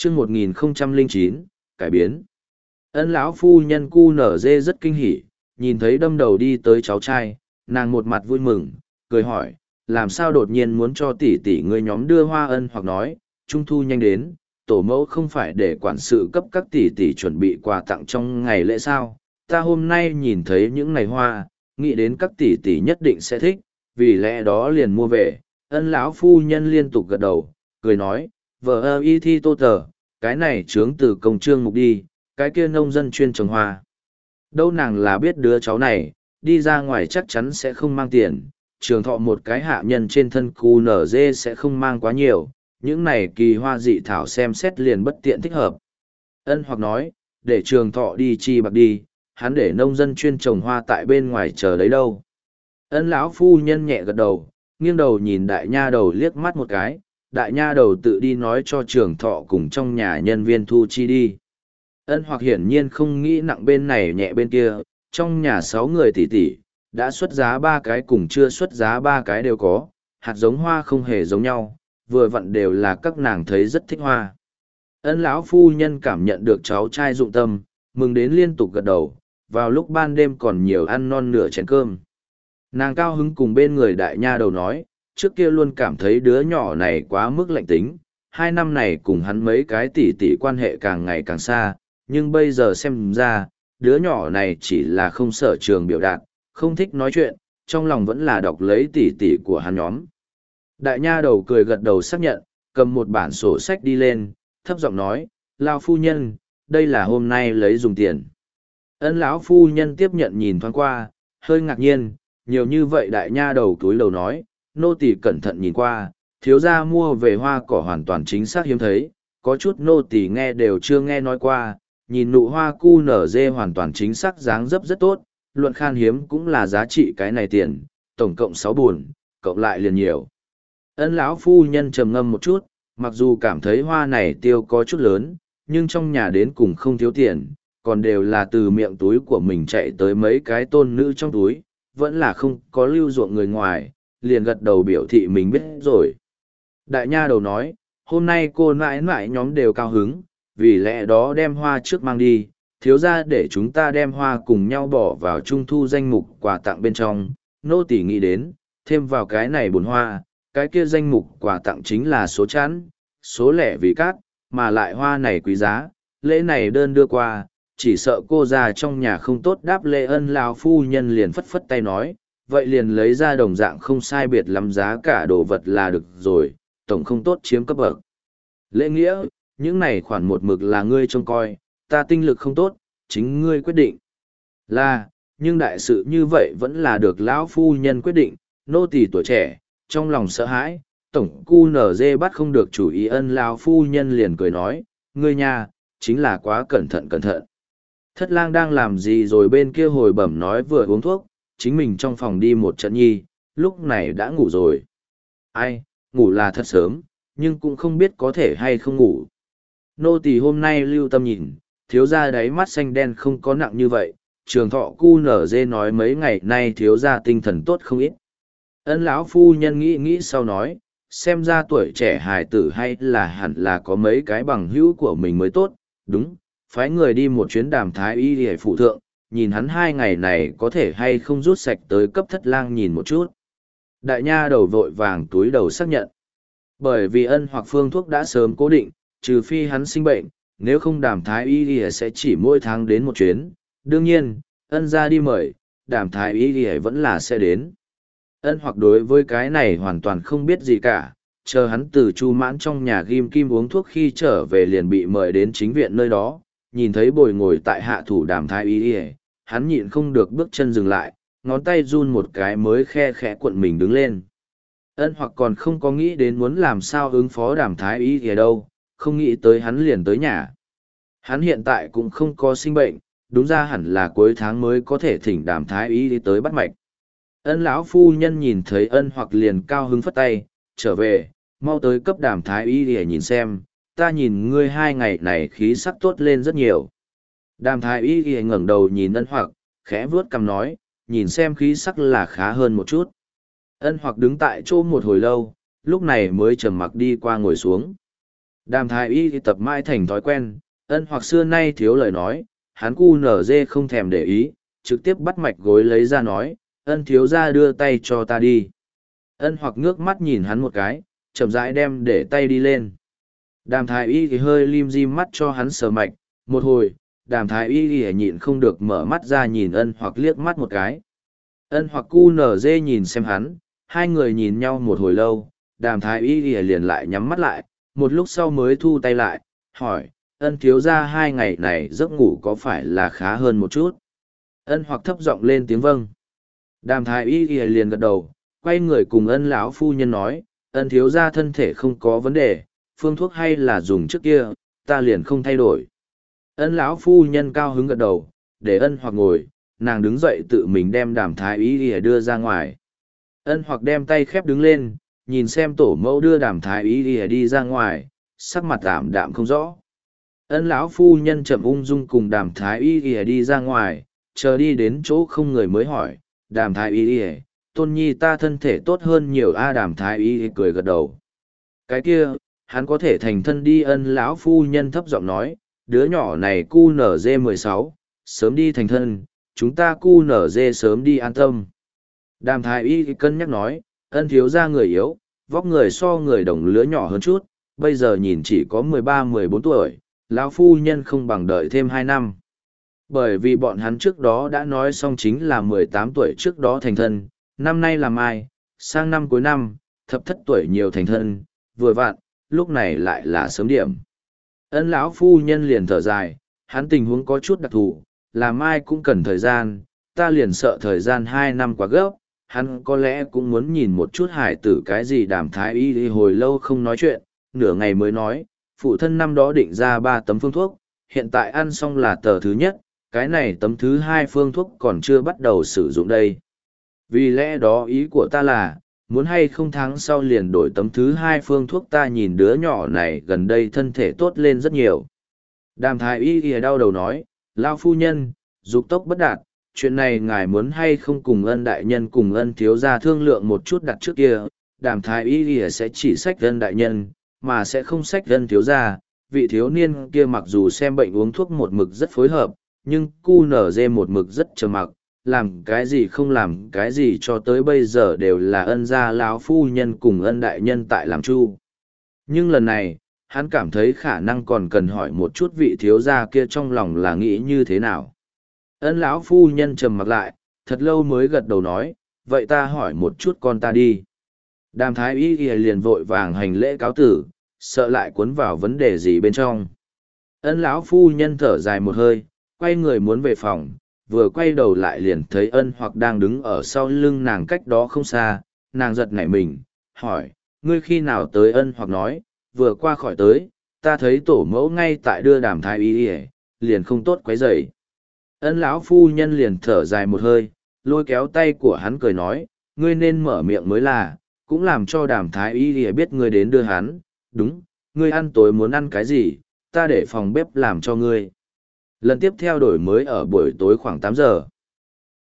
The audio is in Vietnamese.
chương 1009, cải biến. Ân lão phu nhân cu nở dê rất kinh hỉ, nhìn thấy đâm đầu đi tới cháu trai, nàng một mặt vui mừng, cười hỏi, làm sao đột nhiên muốn cho tỷ tỷ người nhóm đưa hoa. Ân hoặc nói, trung thu nhanh đến, tổ mẫu không phải để quản sự cấp các tỷ tỷ chuẩn bị quà tặng trong ngày lễ sao, ta hôm nay nhìn thấy những ngày hoa, nghĩ đến các tỷ tỷ nhất định sẽ thích, vì lẽ đó liền mua về. Ân lão phu nhân liên tục gật đầu, cười nói, vợ ơ y thi tô tờ, cái này trướng từ công trương mục đi, cái kia nông dân chuyên trồng hoa. Đâu nàng là biết đứa cháu này, đi ra ngoài chắc chắn sẽ không mang tiền, trường thọ một cái hạ nhân trên thân cu nở dê sẽ không mang quá nhiều, những này kỳ hoa dị thảo xem xét liền bất tiện thích hợp. Ân hoặc nói, để trường thọ đi chi bạc đi, hắn để nông dân chuyên trồng hoa tại bên ngoài chờ đấy đâu. Ân lão phu nhân nhẹ gật đầu, nghiêng đầu nhìn đại nha đầu liếc mắt một cái, đại nha đầu tự đi nói cho trường thọ cùng trong nhà nhân viên thu chi đi. Ân hoặc hiển nhiên không nghĩ nặng bên này nhẹ bên kia, trong nhà 6 người tỷ tỷ, đã xuất giá 3 cái cùng chưa xuất giá 3 cái đều có, hạt giống hoa không hề giống nhau, vừa vặn đều là các nàng thấy rất thích hoa. Ân lão phu nhân cảm nhận được cháu trai dụng tâm, mừng đến liên tục gật đầu, vào lúc ban đêm còn nhiều ăn non nửa chén cơm. Nàng cao hứng cùng bên người đại nha đầu nói, trước kia luôn cảm thấy đứa nhỏ này quá mức lạnh tính, 2 năm này cùng hắn mấy cái tỷ tỷ quan hệ càng ngày càng xa, nhưng bây giờ xem ra, đứa nhỏ này chỉ là không sở trường biểu đạt, không thích nói chuyện, trong lòng vẫn là đọc lấy tỷ tỷ của hắn nhóm. Đại nha đầu cười gật đầu xác nhận, cầm một bản sổ sách đi lên, thấp giọng nói, lao phu nhân, đây là hôm nay lấy dùng tiền. Ân lão phu nhân tiếp nhận nhìn thoáng qua, hơi ngạc nhiên, nhiều như vậy đại nha đầu túi đầu nói, nô tỳ cẩn thận nhìn qua, thiếu gia mua về hoa cỏ hoàn toàn chính xác hiếm thấy, có chút nô tỳ nghe đều chưa nghe nói qua, nhìn nụ hoa cu nở dê hoàn toàn chính xác dáng dấp rất tốt, luận khan hiếm cũng là giá trị cái này tiền, tổng cộng 6 buồn, cộng lại liền nhiều. Ân lão phu nhân trầm ngâm một chút, mặc dù cảm thấy hoa này tiêu có chút lớn, nhưng trong nhà đến cùng không thiếu tiền, còn đều là từ miệng túi của mình chạy tới mấy cái tôn nữ trong túi, vẫn là không có lưu ruộng người ngoài, liền gật đầu biểu thị mình biết rồi. Đại nha đầu nói, hôm nay cô nãi nãi nhóm đều cao hứng, vì lẽ đó đem hoa trước mang đi, thiếu ra để chúng ta đem hoa cùng nhau bỏ vào trung thu danh mục quà tặng bên trong, nô tỳ nghĩ đến, thêm vào cái này bồn hoa, cái kia danh mục quà tặng chính là số chẵn, số lẻ vì cát, mà lại hoa này quý giá, lễ này đơn đưa qua, chỉ sợ cô già trong nhà không tốt đáp lễ. Ân lão phu nhân liền phất phất tay nói, vậy liền lấy ra đồng dạng không sai biệt lắm giá cả đồ vật là được rồi, tổng không tốt chiếm cấp bậc. Lễ nghĩa, những này khoản một mực là ngươi trông coi, ta tinh lực không tốt, chính ngươi quyết định. Là, nhưng đại sự như vậy vẫn là được lão phu nhân quyết định, nô tỳ tuổi trẻ, trong lòng sợ hãi, tổng cu nở dê bắt không được chủ ý. Ân lão phu nhân liền cười nói, ngươi nhà, chính là quá cẩn thận cẩn thận. Thất lang đang làm gì rồi bên kia hồi bẩm nói vừa uống thuốc, chính mình trong phòng đi một trận nhi, lúc này đã ngủ rồi. Ai, ngủ là thật sớm, nhưng cũng không biết có thể hay không ngủ. Nô tỳ hôm nay lưu tâm nhìn, thiếu gia đáy mắt xanh đen không có nặng như vậy, trường thọ cu nở dê nói mấy ngày nay thiếu gia tinh thần tốt không ít. Ân lão phu nhân nghĩ nghĩ sau nói, xem ra tuổi trẻ hài tử hay là hẳn là có mấy cái bằng hữu của mình mới tốt, đúng, phái người đi một chuyến đàm thái y để phụ thượng, nhìn hắn 2 ngày này có thể hay không rút sạch tới cấp thất lang nhìn một chút. Đại nha đầu vội vàng túi đầu xác nhận. Bởi vì ân hoặc phương thuốc đã sớm cố định, trừ phi hắn sinh bệnh, nếu không đàm thái y thì sẽ chỉ mỗi tháng đến một chuyến. Đương nhiên, ân ra đi mời, đàm thái y thì vẫn là sẽ đến. Ân hoặc đối với cái này hoàn toàn không biết gì cả, chờ hắn từ Chu Mãn trong nhà ghim kim uống thuốc khi trở về liền bị mời đến chính viện nơi đó, nhìn thấy bồi ngồi tại hạ thủ đàm thái y, hắn nhịn không được bước chân dừng lại, ngón tay run một cái mới khe khẽ cuộn mình đứng lên. Ân hoặc còn không có nghĩ đến muốn làm sao ứng phó đàm thái y ở đâu, không nghĩ tới hắn liền tới nhà. Hắn hiện tại cũng không có sinh bệnh, đúng ra hẳn là cuối tháng mới có thể thỉnh đàm thái y đi tới bắt mạch. Ân lão phu nhân nhìn thấy ân hoặc liền cao hứng phất tay, trở về, mau tới cấp đàm thái y để nhìn xem, ta nhìn ngươi 2 ngày này khí sắc tốt lên rất nhiều. Đàm thái y ngẩng đầu nhìn ân hoặc, khẽ vuốt cằm nói, nhìn xem khí sắc là khá hơn một chút. Ân hoặc đứng tại chỗ một hồi lâu, lúc này mới trầm mặc đi qua ngồi xuống. Đàm thái y thì tập mãi thành thói quen, ân hoặc xưa nay thiếu lời nói, hắn cu nở dê không thèm để ý, trực tiếp bắt mạch gối lấy ra nói, ân thiếu ra đưa tay cho ta đi. Ân hoặc ngước mắt nhìn hắn một cái, chậm rãi đem để tay đi lên. Đàm thái y thì hơi lim dim mắt cho hắn sờ mạch, một hồi, đàm thái y thì nhịn không được mở mắt ra nhìn ân hoặc liếc mắt một cái. Ân hoặc cu nở dê nhìn xem hắn, hai người nhìn nhau một hồi lâu, đàm thái y thì liền lại nhắm mắt lại, một lúc sau mới thu tay lại, hỏi, ân thiếu ra 2 ngày này giấc ngủ có phải là khá hơn một chút? Ân hoặc thấp giọng lên tiếng vâng. Đàm thái y thì liền gật đầu, quay người cùng ân lão phu nhân nói, ân thiếu ra thân thể không có vấn đề, phương thuốc hay là dùng trước kia, ta liền không thay đổi. Ân lão phu nhân cao hứng gật đầu, để ân hoặc ngồi, nàng đứng dậy tự mình đem đàm thái y thì đưa ra ngoài. Ân hoặc đem tay khép đứng lên, nhìn xem tổ mẫu đưa đàm thái y thì đi ra ngoài, sắc mặt ảm đạm không rõ. Ân lão phu nhân chậm ung dung cùng đàm thái y thì đi ra ngoài, chờ đi đến chỗ không người mới hỏi, đàm thái y thì, tôn nhi ta thân thể tốt hơn nhiều đàm thái y thì cười gật đầu. Cái kia, hắn có thể thành thân đi. Ân lão phu nhân thấp giọng nói, đứa nhỏ này cu nở dê 16, sớm đi thành thân, chúng ta cu nở dê sớm đi an tâm. Đàm thái y cân nhắc nói, ân thiếu ra người yếu, vóc người so người đồng lứa nhỏ hơn chút, bây giờ nhìn chỉ có 13-14 tuổi, lão phu nhân không bằng đợi thêm 2 năm. Bởi vì bọn hắn trước đó đã nói xong chính là 18 tuổi trước đó thành thân, năm nay là mai, sang năm cuối năm, thập thất tuổi nhiều thành thân, vừa vặn, lúc này lại là sớm điểm. Ân lão phu nhân liền thở dài, hắn tình huống có chút đặc thù, là mai cũng cần thời gian, ta liền sợ thời gian 2 năm quá gấp, hắn có lẽ cũng muốn nhìn một chút hải tử cái gì. Đàm thái y đi hồi lâu không nói chuyện, nửa ngày mới nói, phụ thân năm đó định ra 3 tấm phương thuốc, hiện tại ăn xong là tờ thứ nhất, cái này tấm thứ 2 phương thuốc còn chưa bắt đầu sử dụng đây. Vì lẽ đó ý của ta là, muốn hay không tháng sau liền đổi tấm thứ 2 phương thuốc, ta nhìn đứa nhỏ này gần đây thân thể tốt lên rất nhiều. Đàm thái y ghìa đau đầu nói, lao phu nhân, dục tốc bất đạt, chuyện này ngài muốn hay không cùng ân đại nhân cùng ân thiếu gia thương lượng một chút đặt trước kia. Đàm thái y ghìa sẽ chỉ sách ân đại nhân, mà sẽ không sách ân thiếu gia. Vị thiếu niên kia mặc dù xem bệnh uống thuốc một mực rất phối hợp, nhưng cu nở dê một mực rất trầm mặc, làm cái gì không làm cái gì cho tới bây giờ đều là ân gia lão phu nhân cùng ân đại nhân tại làm chu. Nhưng lần này, hắn cảm thấy khả năng còn cần hỏi một chút vị thiếu gia kia trong lòng là nghĩ như thế nào. Ân lão phu nhân trầm mặc lại, thật lâu mới gật đầu nói, vậy ta hỏi một chút con ta đi. Đàm thái y liền vội vàng hành lễ cáo tử, sợ lại cuốn vào vấn đề gì bên trong. Ân lão phu nhân thở dài một hơi, quay người muốn về phòng, vừa quay đầu lại liền thấy ân hoặc đang đứng ở sau lưng nàng cách đó không xa. Nàng giật nảy mình, hỏi, ngươi khi nào tới? Ân hoặc nói, vừa qua khỏi tới, ta thấy tổ mẫu ngay tại đưa đàm thái y liền không tốt quấy rầy. Ân lão phu nhân liền thở dài một hơi, lôi kéo tay của hắn cười nói, ngươi nên mở miệng mới là, cũng làm cho đàm thái y biết ngươi đến đưa hắn. Đúng, ngươi ăn tối muốn ăn cái gì, ta để phòng bếp làm cho ngươi. Lần tiếp theo đổi mới ở buổi tối khoảng 8 giờ.